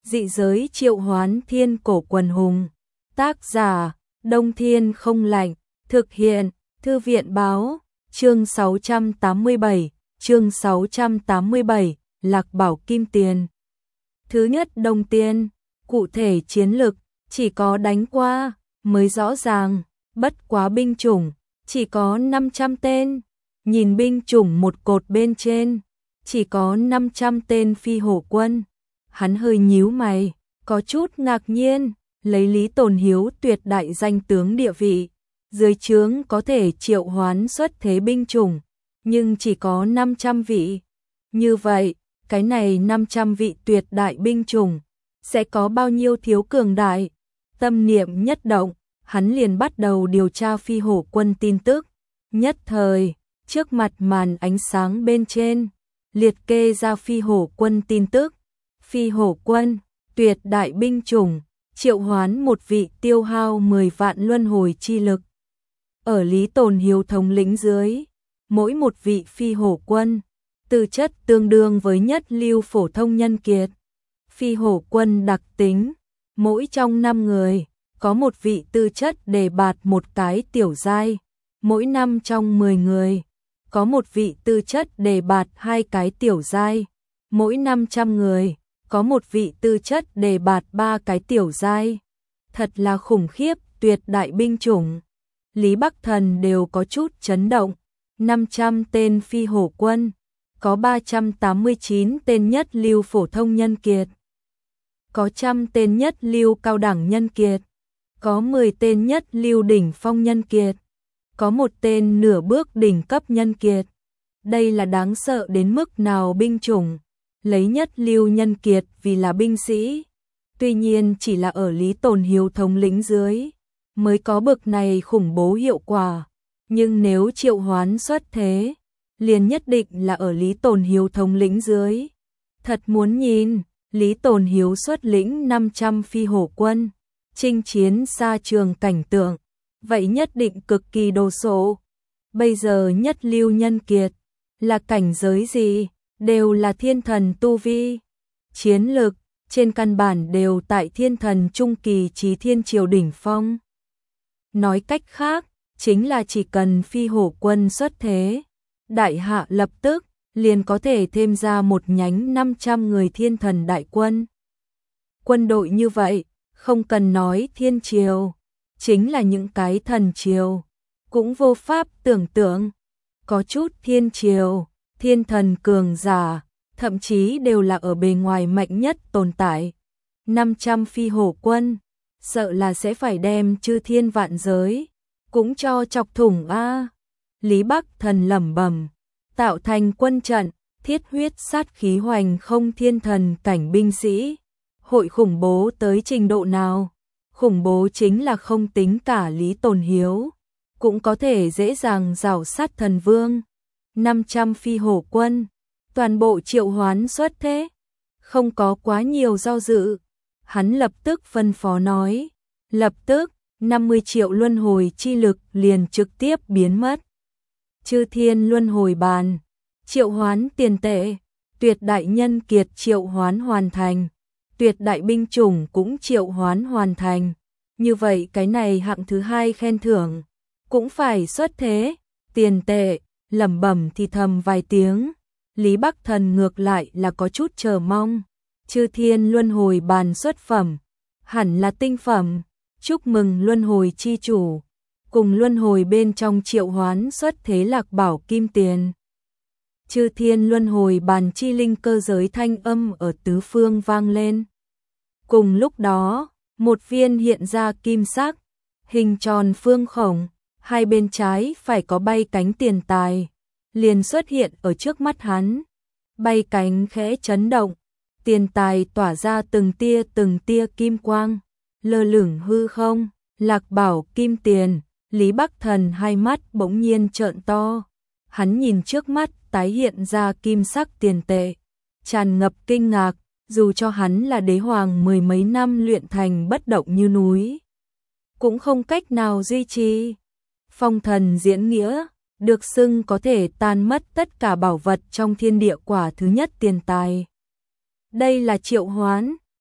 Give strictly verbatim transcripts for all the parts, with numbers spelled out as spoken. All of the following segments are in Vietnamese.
Dị giới triệu hoán thiên cổ quần hùng. Tác giả, Đông Thiên không lạnh. Thực hiện, Thư viện báo. Chương sáu trăm tám mươi bảy, chương sáu trăm tám mươi bảy, Lạc Bảo Kim Tiền. Thứ nhất Đông Tiên, cụ thể chiến lực, chỉ có đánh qua, mới rõ ràng, bất quá binh chủng, chỉ có năm trăm tên. Nhìn binh chủng một cột bên trên, chỉ có năm trăm tên phi hổ quân. Hắn hơi nhíu mày, có chút ngạc nhiên, lấy Lý Tồn Hiếu tuyệt đại danh tướng địa vị. Dưới trướng có thể triệu hoán xuất thế binh chủng, nhưng chỉ có năm trăm vị. Như vậy, cái này năm trăm vị tuyệt đại binh chủng, sẽ có bao nhiêu thiếu cường đại? Tâm niệm nhất động, hắn liền bắt đầu điều tra phi hổ quân tin tức. Nhất thời, trước mặt màn ánh sáng bên trên, liệt kê ra phi hổ quân tin tức. Phi hổ quân, tuyệt đại binh chủng, triệu hoán một vị tiêu hao mười vạn luân hồi chi lực. Ở Lý Tồn Hiếu thống lĩnh dưới, mỗi một vị phi hổ quân, tư chất tương đương với nhất lưu phổ thông nhân kiệt. Phi hổ quân đặc tính, mỗi trong năm người, có một vị tư chất đề bạt một cái tiểu giai. Mỗi năm trong mười người, có một vị tư chất đề bạt hai cái tiểu giai. Mỗi năm trăm người, có một vị tư chất đề bạt ba cái tiểu giai. Thật là khủng khiếp, tuyệt đại binh chủng. Lý Bắc Thần đều có chút chấn động. năm trăm tên phi hổ quân, có ba trăm tám mươi chín tên nhất lưu phổ thông nhân kiệt, có trăm tên nhất lưu cao đẳng nhân kiệt, có mười tên nhất lưu đỉnh phong nhân kiệt, có một tên nửa bước đỉnh cấp nhân kiệt. Đây là đáng sợ đến mức nào binh chủng, lấy nhất lưu nhân kiệt vì là binh sĩ. Tuy nhiên chỉ là ở Lý Tồn Hiếu thống lĩnh dưới, mới có bực này khủng bố hiệu quả. Nhưng nếu triệu hoán xuất thế, liền nhất định là ở Lý Tồn Hiếu thống lĩnh dưới. Thật muốn nhìn, Lý Tồn Hiếu xuất lĩnh năm trăm phi hổ quân, chinh chiến xa trường cảnh tượng, vậy nhất định cực kỳ đồ sộ. Bây giờ nhất lưu nhân kiệt, là cảnh giới gì, đều là thiên thần tu vi. Chiến lực, trên căn bản đều tại thiên thần trung kỳ chí thiên triều đỉnh phong. Nói cách khác, chính là chỉ cần phi hổ quân xuất thế, đại hạ lập tức liền có thể thêm ra một nhánh năm trăm người thiên thần đại quân. Quân đội như vậy, không cần nói thiên triều, chính là những cái thần triều, cũng vô pháp tưởng tượng. Có chút thiên triều, thiên thần cường giả, thậm chí đều là ở bề ngoài mạnh nhất tồn tại. năm trăm phi hổ quân, sợ là sẽ phải đem chư thiên vạn giới cũng cho chọc thủng a. Lý Bắc Thần lẩm bẩm, tạo thành quân trận, thiết huyết sát khí hoành không thiên thần cảnh binh sĩ, hội khủng bố tới trình độ nào? Khủng bố chính là không tính cả Lý Tồn Hiếu, cũng có thể dễ dàng rào sát thần vương. năm trăm phi hổ quân, toàn bộ triệu hoán xuất thế, không có quá nhiều do dự. Hắn lập tức phân phó nói, lập tức, năm mươi triệu luân hồi chi lực liền trực tiếp biến mất. Chư thiên luân hồi bàn, triệu hoán tiền tệ, tuyệt đại nhân kiệt triệu hoán hoàn thành, tuyệt đại binh chủng cũng triệu hoán hoàn thành. Như vậy cái này hạng thứ hai khen thưởng, cũng phải xuất thế, tiền tệ, lẩm bẩm thì thầm vài tiếng. Lý Bắc Thần ngược lại là có chút chờ mong. Chư thiên luân hồi bàn xuất phẩm, hẳn là tinh phẩm. Chúc mừng luân hồi chi chủ, cùng luân hồi bên trong triệu hoán xuất thế Lạc Bảo Kim Tiền. Chư thiên luân hồi bàn chi linh cơ giới thanh âm ở tứ phương vang lên. Cùng lúc đó, một viên hiện ra kim sắc, hình tròn phương khổng, hai bên trái phải có bay cánh tiền tài, liền xuất hiện ở trước mắt hắn. Bay cánh khẽ chấn động, tiền tài tỏa ra từng tia từng tia kim quang, lơ lửng hư không. Lạc Bảo Kim Tiền, Lý Bắc Thần hai mắt bỗng nhiên trợn to. Hắn nhìn trước mắt tái hiện ra kim sắc tiền tệ, tràn ngập kinh ngạc, dù cho hắn là đế hoàng mười mấy năm luyện thành bất động như núi, cũng không cách nào duy trì. Phong thần diễn nghĩa, được xưng có thể tan mất tất cả bảo vật trong thiên địa quả thứ nhất tiền tài. Đây là triệu hoán,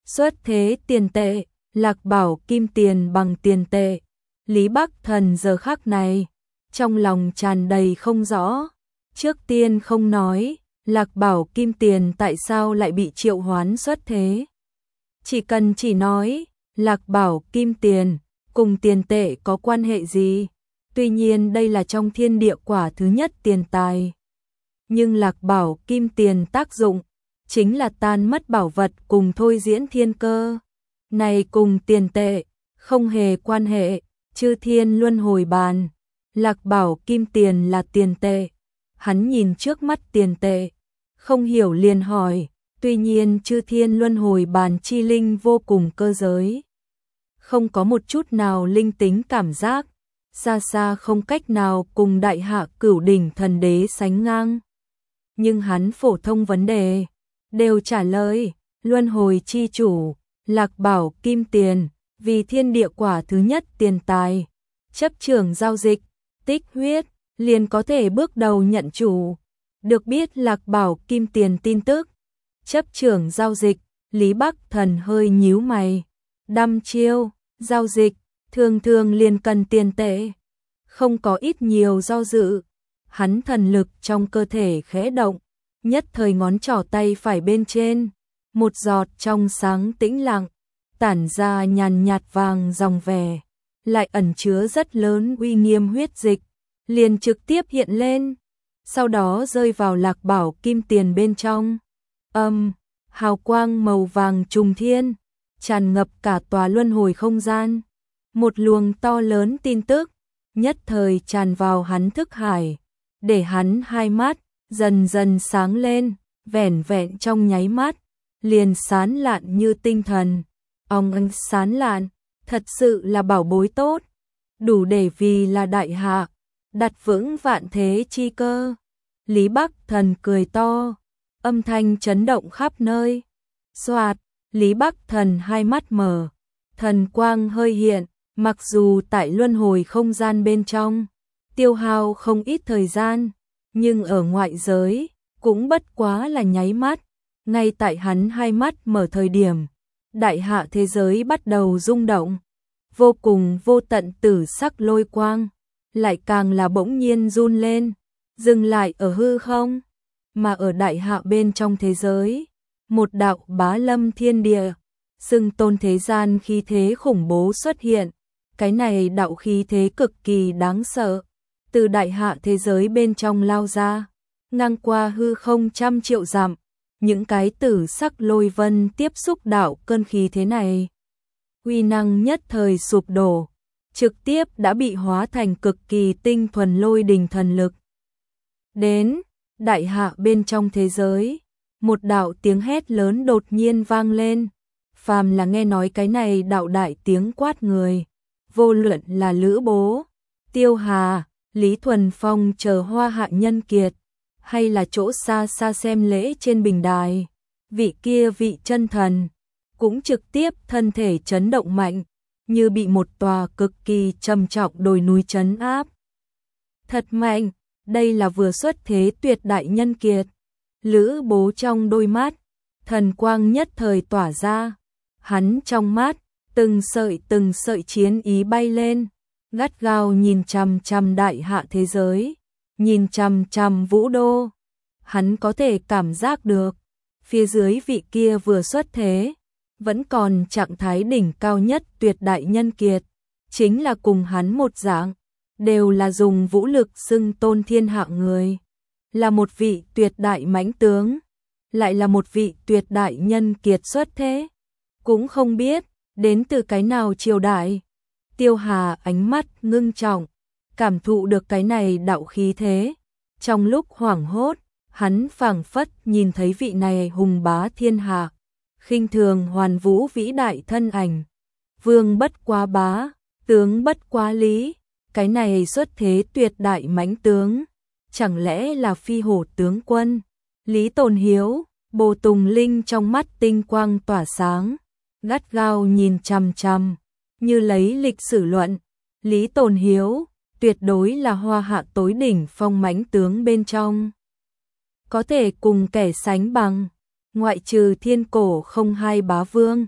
Xuất thế tiền tệ, Lạc Bảo kim tiền bằng tiền tệ. Lý Bắc Thần giờ khắc này, trong lòng tràn đầy không rõ. Trước tiên không nói, Lạc Bảo kim tiền tại sao lại bị triệu hoán xuất thế. Chỉ cần chỉ nói, Lạc Bảo kim tiền, cùng tiền tệ có quan hệ gì? Tuy nhiên đây là trong thiên địa quả thứ nhất tiền tài. Nhưng Lạc Bảo kim tiền tác dụng, chính là tan mất bảo vật cùng thôi diễn thiên cơ. Này cùng tiền tệ, không hề quan hệ, chư thiên luân hồi bàn. Lạc Bảo kim tiền là tiền tệ. Hắn nhìn trước mắt tiền tệ, không hiểu liền hỏi, tuy nhiên chư thiên luân hồi bàn chi linh vô cùng cơ giới. Không có một chút nào linh tính cảm giác, xa xa không cách nào cùng đại hạ cửu đỉnh thần đế sánh ngang. Nhưng hắn phổ thông vấn đề, đều trả lời, luân hồi chi chủ, Lạc Bảo kim tiền, vì thiên địa quả thứ nhất tiền tài, chấp trưởng giao dịch, tích huyết, liền có thể bước đầu nhận chủ. Được biết Lạc Bảo kim tiền tin tức, chấp trưởng giao dịch, Lý Bắc Thần hơi nhíu mày, đăm chiêu, giao dịch, thường thường liền cần tiền tệ, không có ít nhiều do dự. Hắn thần lực trong cơ thể khẽ động, nhất thời ngón trỏ tay phải bên trên, một giọt trong sáng tĩnh lặng, tản ra nhàn nhạt vàng dòng vẻ, lại ẩn chứa rất lớn uy nghiêm huyết dịch, liền trực tiếp hiện lên, sau đó rơi vào Lạc Bảo kim tiền bên trong. Âm, hào quang màu vàng trùng thiên, tràn ngập cả tòa luân hồi không gian. Một luồng to lớn tin tức, nhất thời tràn vào hắn thức hải, để hắn hai mắt dần dần sáng lên, vẻn vẹn trong nháy mắt, liền sáng lạn như tinh thần. Ong ánh sáng lạn, thật sự là bảo bối tốt, đủ để vì là đại hạ, đặt vững vạn thế chi cơ. Lý Bắc Thần cười to, âm thanh chấn động khắp nơi. Xoạt, Lý Bắc Thần hai mắt mở, thần quang hơi hiện, mặc dù tại luân hồi không gian bên trong, tiêu hao không ít thời gian, nhưng ở ngoại giới, cũng bất quá là nháy mắt. Ngay tại hắn hai mắt mở thời điểm, đại hạ thế giới bắt đầu rung động, vô cùng vô tận tử sắc lôi quang, lại càng là bỗng nhiên run lên, dừng lại ở hư không, mà ở đại hạ bên trong thế giới, một đạo bá lâm thiên địa, xưng tôn thế gian khí thế khủng bố xuất hiện, cái này đạo khí thế cực kỳ đáng sợ, từ đại hạ thế giới bên trong lao ra, ngang qua hư không trăm triệu dặm. Những cái tử sắc lôi vân tiếp xúc đạo cơn khí thế này, uy năng nhất thời sụp đổ, trực tiếp đã bị hóa thành cực kỳ tinh thuần lôi đình thần lực. Đến, đại hạ bên trong thế giới, một đạo tiếng hét lớn đột nhiên vang lên, phàm là nghe nói cái này đạo đại tiếng quát người, vô luận là Lữ Bố, Tiêu Hà, Lý Thuần Phong chờ hoa hạ nhân kiệt, hay là chỗ xa xa xem lễ trên bình đài, vị kia vị chân thần, cũng trực tiếp thân thể chấn động mạnh, như bị một tòa cực kỳ trầm trọng đồi núi trấn áp. Thật mạnh, đây là vừa xuất thế tuyệt đại nhân kiệt. Lữ Bố trong đôi mắt, thần quang nhất thời tỏa ra, hắn trong mắt, từng sợi từng sợi chiến ý bay lên, gắt gao nhìn chằm chằm đại hạ thế giới. Nhìn chằm chằm Vũ Đô, hắn có thể cảm giác được, phía dưới vị kia vừa xuất thế, vẫn còn trạng thái đỉnh cao nhất tuyệt đại nhân kiệt, chính là cùng hắn một dạng, đều là dùng vũ lực xưng tôn thiên hạ người, là một vị tuyệt đại mãnh tướng, lại là một vị tuyệt đại nhân kiệt xuất thế, cũng không biết đến từ cái nào triều đại. Tiêu Hà ánh mắt ngưng trọng, cảm thụ được cái này đạo khí thế, trong lúc hoảng hốt, hắn phảng phất nhìn thấy vị này hùng bá thiên hạ, khinh thường hoàn vũ vĩ đại thân ảnh, vương bất quá bá, tướng bất quá lý, cái này xuất thế tuyệt đại mãnh tướng, chẳng lẽ là phi hổ tướng quân? Lý Tồn Hiếu, Bồ Tùng Linh trong mắt tinh quang tỏa sáng, gắt gao nhìn chằm chằm, như lấy lịch sử luận, Lý Tồn Hiếu tuyệt đối là hoa hạ tối đỉnh phong mãnh tướng bên trong. Có thể cùng kẻ sánh bằng, ngoại trừ thiên cổ không hai bá vương,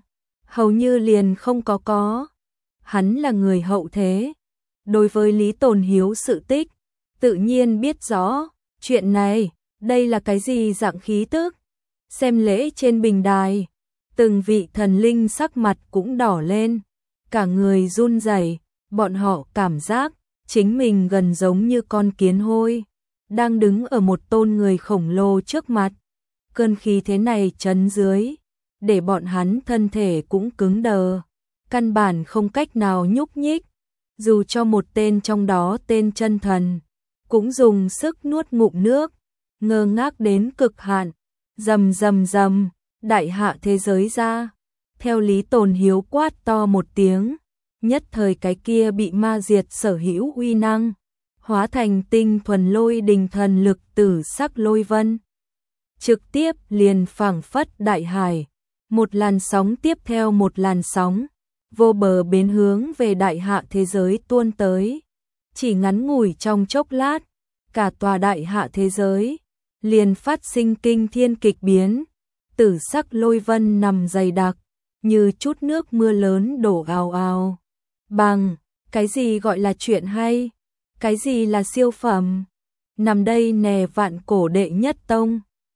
hầu như liền không có có. Hắn là người hậu thế, đối với Lý Tồn Hiếu sự tích, tự nhiên biết rõ, chuyện này, đây là cái gì dạng khí tức. Xem lễ trên bình đài, từng vị thần linh sắc mặt cũng đỏ lên, cả người run rẩy, bọn họ cảm giác chính mình gần giống như con kiến hôi, đang đứng ở một tôn người khổng lồ trước mặt. Cơn khí thế này chấn dưới, để bọn hắn thân thể cũng cứng đờ, căn bản không cách nào nhúc nhích. Dù cho một tên trong đó tên chân thần, cũng dùng sức nuốt ngụm nước, ngơ ngác đến cực hạn. Rầm rầm rầm, đại hạ thế giới ra. Theo Lý Tồn Hiếu quát to một tiếng, nhất thời cái kia bị ma diệt sở hữu uy năng, hóa thành tinh thuần lôi đình thần lực tử sắc lôi vân. Trực tiếp liền phảng phất đại hải, một làn sóng tiếp theo một làn sóng, vô bờ bến hướng về đại hạ thế giới tuôn tới. Chỉ ngắn ngủi trong chốc lát, cả tòa đại hạ thế giới liền phát sinh kinh thiên kịch biến, tử sắc lôi vân nằm dày đặc, như chút nước mưa lớn đổ ào ào. Bằng, cái gì gọi là chuyện hay? Cái gì là siêu phẩm? Nằm đây nè vạn cổ đệ nhất tông,